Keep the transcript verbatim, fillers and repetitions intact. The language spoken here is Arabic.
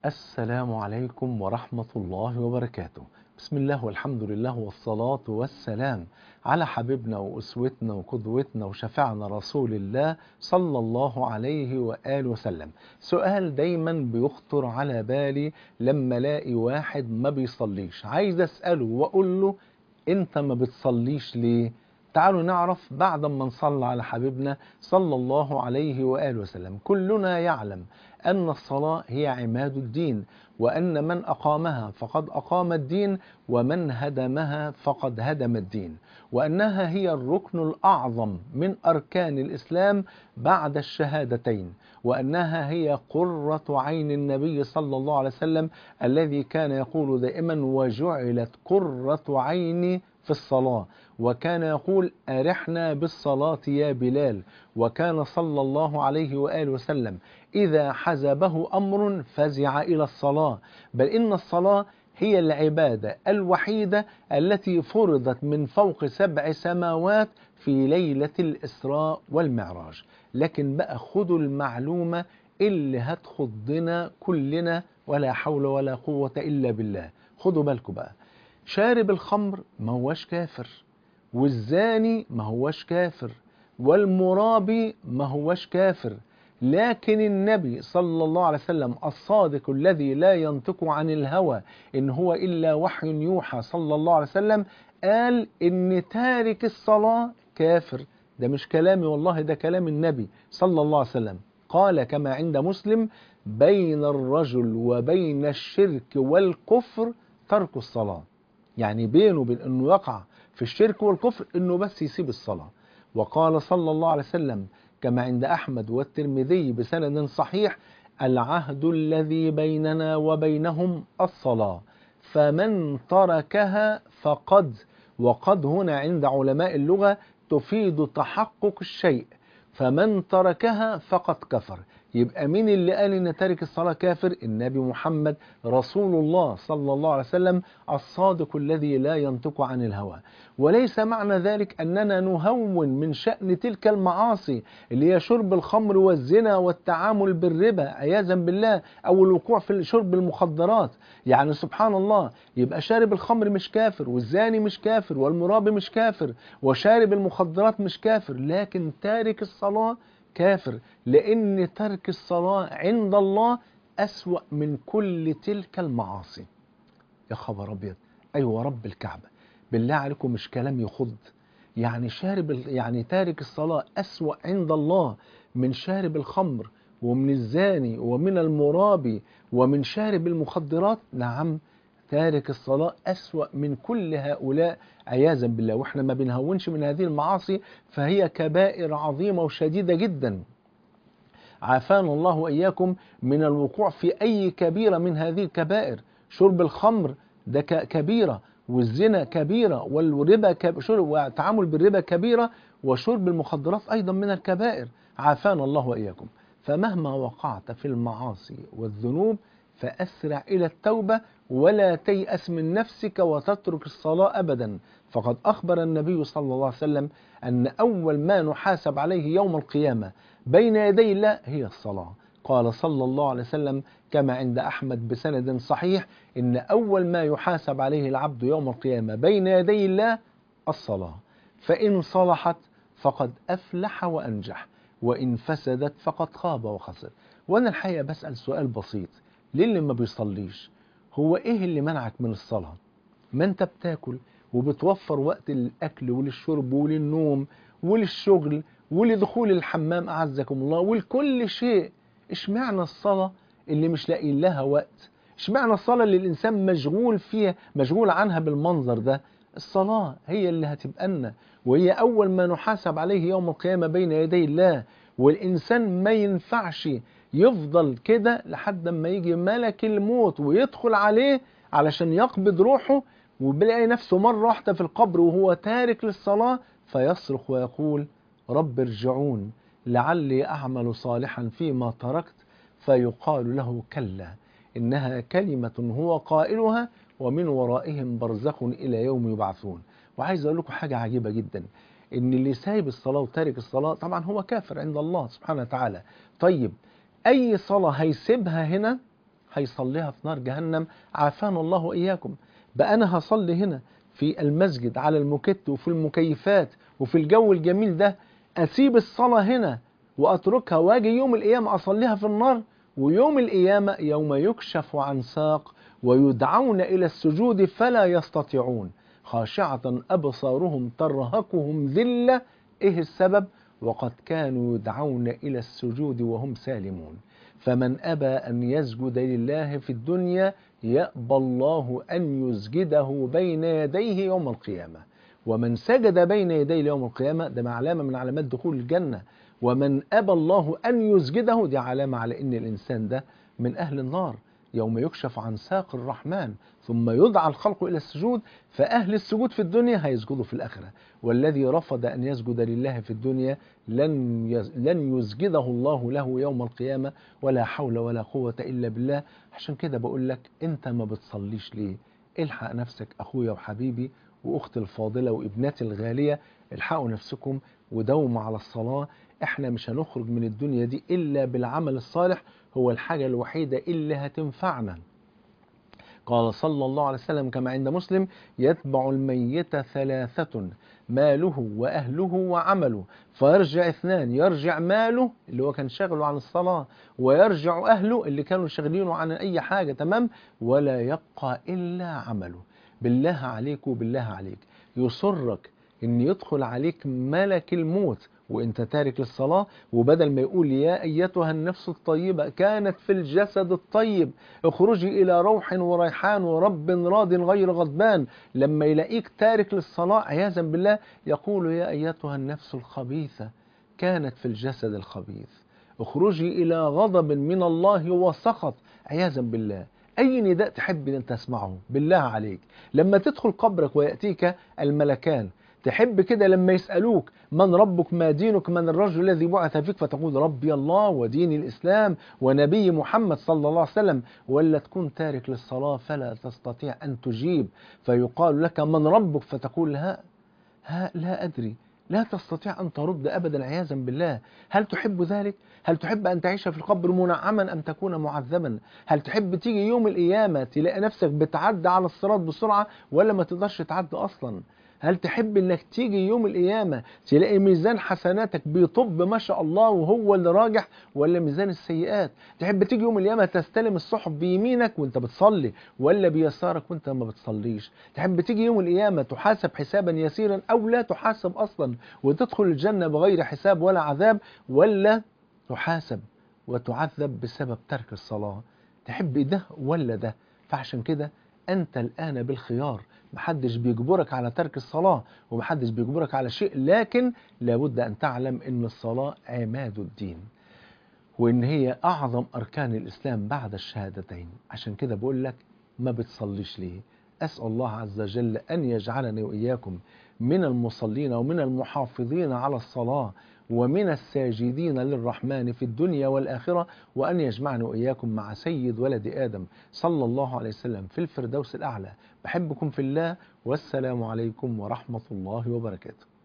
السلام عليكم ورحمة الله وبركاته. بسم الله والحمد لله والصلاة والسلام على حبيبنا وأسوتنا وقدوتنا وشفيعنا رسول الله صلى الله عليه وآله وسلم. سؤال دايما بيخطر على بالي لما الاقي واحد ما بيصليش، عايز أسأله وأقول له أنت ما بتصليش ليه؟ تعالوا نعرف بعد ما نصلي على حبيبنا صلى الله عليه وآله وسلم. كلنا يعلم أن الصلاة هي عماد الدين، وأن من أقامها فقد أقام الدين، ومن هدمها فقد هدم الدين، وأنها هي الركن الأعظم من أركان الإسلام بعد الشهادتين، وأنها هي قرة عين النبي صلى الله عليه وسلم الذي كان يقول دائما وجعلت قرة عيني في الصلاة، وكان يقول أرحنا بالصلاة يا بلال. وكان صلى الله عليه وآله وسلم إذا حزبه أمر فزع إلى الصلاة، بل إن الصلاة هي العبادة الوحيدة التي فرضت من فوق سبع سماوات في ليلة الإسراء والمعراج. لكن بقى خدوا المعلومة اللي هتخضنا كلنا، ولا حول ولا قوة إلا بالله. خدوا بالكم بقى، شارب الخمر ما هوش كافر، والزاني ما هوش كافر، والمرابي ما هوش كافر، لكن النبي صلى الله عليه وسلم الصادق الذي لا ينطق عن الهوى إن هو إلا وحي يوحى صلى الله عليه وسلم قال إن تارك الصلاة كافر. ده مش كلامي والله، ده كلام النبي صلى الله عليه وسلم. قال كما عند مسلم: بين الرجل وبين الشرك والكفر ترك الصلاة. يعني بينه وبين أنه يقع في الشرك والكفر أنه بس يسيب الصلاة. وقال صلى الله عليه وسلم كما عند أحمد والترمذي بسند صحيح: العهد الذي بيننا وبينهم الصلاة، فمن تركها فقد، وقد هنا عند علماء اللغة تفيد تحقق الشيء، فمن تركها فقد كفر. يبقى مين اللي قال ان تارك الصلاة كافر؟ النبي محمد رسول الله صلى الله عليه وسلم الصادق الذي لا ينطق عن الهوى. وليس معنى ذلك أننا نهون من شأن تلك المعاصي اللي هي شرب الخمر والزنا والتعامل بالربا عياذا بالله، أو الوقوع في شرب المخدرات. يعني سبحان الله، يبقى شارب الخمر مش كافر، والزاني مش كافر، والمرابي مش كافر، وشارب المخدرات مش كافر، لكن تارك الصلاة كافر، لأن ترك الصلاة عند الله أسوأ من كل تلك المعاصي. يا خبر أبيض، أيوة رب الكعبة، بالله عليكم مش كلام يخض. يعني شارب يعني تارك الصلاة أسوأ عند الله من شارب الخمر ومن الزاني ومن المرابي ومن شارب المخدرات. نعم، تارك الصلاة أسوأ من كل هؤلاء عياذا بالله. وإحنا ما بنهونش من هذه المعاصي، فهي كبائر عظيمة وشديدة جدا. عافانا الله وإياكم من الوقوع في أي كبيرة من هذه الكبائر. شرب الخمر ده كبيرة، والزنا كبيرة، والربا كبيرة، والتعامل بالربا كبيرة، وشرب المخدرات أيضا من الكبائر. عافانا الله وإياكم. فمهما وقعت في المعاصي والذنوب فأسرع إلى التوبة، ولا تيأس من نفسك وتترك الصلاة أبدا. فقد أخبر النبي صلى الله عليه وسلم أن أول ما نحاسب عليه يوم القيامة بين يدي الله هي الصلاة. قال صلى الله عليه وسلم كما عند أحمد بسند صحيح: إن أول ما يحاسب عليه العبد يوم القيامة بين يدي الله الصلاة، فإن صلحت فقد أفلح وأنجح، وإن فسدت فقد خاب وخسر. وأنا الحقيقة بسأل سؤال بسيط: ليه اللي ما بيصليش؟ هو إيه اللي منعك من الصلاة؟ ما أنت بتاكل وبتوفر وقت للأكل وللشرب وللنوم وللشغل ولدخول الحمام أعزكم الله ولكل شيء. اشمعنى الصلاة اللي مش لاقي لها وقت؟ اشمعنى الصلاة اللي الإنسان مشغول فيها، مشغول عنها بالمنظر ده؟ الصلاة هي اللي هتبقى لنا، وهي أول ما نحاسب عليه يوم القيامة بين يدي الله. والإنسان ما ينفعش يفضل كده لحد ما يجي ملك الموت ويدخل عليه علشان يقبض روحه، وبيلاقي نفسه مرة واحدة في القبر وهو تارك للصلاة، فيصرخ ويقول: رب ارجعون لعلي أعمل صالحا فيما تركت. فيقال له: كلا إنها كلمة هو قائلها ومن ورائهم برزخ إلى يوم يبعثون. وعايز أقول لكم حاجة عجيبة جدا، إن اللي سايب الصلاة وتارك الصلاة طبعا هو كافر عند الله سبحانه وتعالى. طيب أي صلاة هيسيبها هنا هيصليها في نار جهنم، عافانا الله وإياكم. بقى أنا هصلي هنا في المسجد على الموكيت وفي المكيفات وفي الجو الجميل ده، أسيب الصلاة هنا وأتركها وأجي يوم القيامة أصليها في النار؟ ويوم القيامة يوم يكشف عن ساق ويدعون إلى السجود فلا يستطيعون، خاشعة أبصارهم ترهقهم ذلة. إيه السبب؟ وقد كانوا يدعون إلى السجود وهم سالمون. فمن أبى أن يسجد لله في الدنيا يأبى الله أن يسجده بين يديه يوم القيامة. ومن سجد بين يديه يوم القيامة ده علامة من علامات دخول الجنة. ومن أبى الله أن يسجده دي علامة على أن الإنسان ده من أهل النار. يوم يكشف عن ساق الرحمن ثم يدعى الخلق إلى السجود، فأهل السجود في الدنيا هيسجدوا في الآخرة. والذي رفض أن يسجد لله في الدنيا لن لن يسجده الله له يوم القيامة، ولا حول ولا قوة إلا بالله. عشان كده بقول لك أنت ما بتصليش ليه؟ الحق نفسك أخويا وحبيبي وأختي الفاضلة وابنتي الغالية، الحقوا نفسكم ودوموا على الصلاة. احنا مش هنخرج من الدنيا دي إلا بالعمل الصالح، هو الحاجة الوحيدة اللي هتنفعنا. قال صلى الله عليه وسلم كما عند مسلم: يتبع الميت ثلاثة: ماله وأهله وعمله، فيرجع اثنان: يرجع ماله اللي هو كان شاغله عن الصلاة، ويرجع أهله اللي كانوا شاغلينه عن أي حاجة، تمام، ولا يبقى إلا عمله. بالله عليك وبالله عليك يسرك إن يدخل عليك ملك الموت وانت تارك للصلاة، وبدل ما يقول يا أيتها النفس الطيبة كانت في الجسد الطيب اخرجي إلى روح وريحان ورب راض غير غضبان، لما يلاقيك تارك للصلاة عياذا بالله يقول يا أيتها النفس الخبيثة كانت في الجسد الخبيث اخرجي إلى غضب من الله وسخط عياذا بالله. أي نداء تحب أن تسمعه بالله عليك لما تدخل قبرك ويأتيك الملكان؟ تحب كده لما يسألوك من ربك ما دينك من الرجل الذي بعث فيك فتقول ربي الله ودين الإسلام ونبي محمد صلى الله عليه وسلم، ولا تكون تارك للصلاة فلا تستطيع أن تجيب فيقال لك من ربك فتقول ها ها لا أدري، لا تستطيع أن ترد أبدا عياذا بالله. هل تحب ذلك؟ هل تحب أن تعيش في القبر منعما أم تكون معذبا؟ هل تحب تيجي يوم القيامة تلاقي نفسك بتعدى على الصراط بسرعة ولا ما تقدرش تعدي أصلا؟ هل تحب انك تيجي يوم القيامة تلاقي ميزان حسناتك بيطب ما شاء الله وهو اللي راجح، ولا ميزان السيئات؟ تحب تيجي يوم القيامة تستلم الصحف بيمينك وانت بتصلي ولا بيسارك وانت ما بتصليش؟ تحب تيجي يوم القيامة تحاسب حسابا يسيرا او لا تحاسب اصلا وتدخل الجنة بغير حساب ولا عذاب، ولا تحاسب وتعذب بسبب ترك الصلاة؟ تحب ده ولا ده؟ فعشان كده أنت الآن بالخيار، محدش بيجبرك على ترك الصلاة ومحدش بيجبرك على شيء، لكن لابد أن تعلم أن الصلاة عماد الدين وأن هي أعظم أركان الإسلام بعد الشهادتين. عشان كده بقول لك ما بتصليش ليه؟ أسأل الله عز وجل أن يجعلني وإياكم من المصلين ومن المحافظين على الصلاة ومن الساجدين للرحمن في الدنيا والآخرة، وأن يجمعني وإياكم مع سيد ولد آدم صلى الله عليه وسلم في الفردوس الأعلى. بحبكم في الله، والسلام عليكم ورحمة الله وبركاته.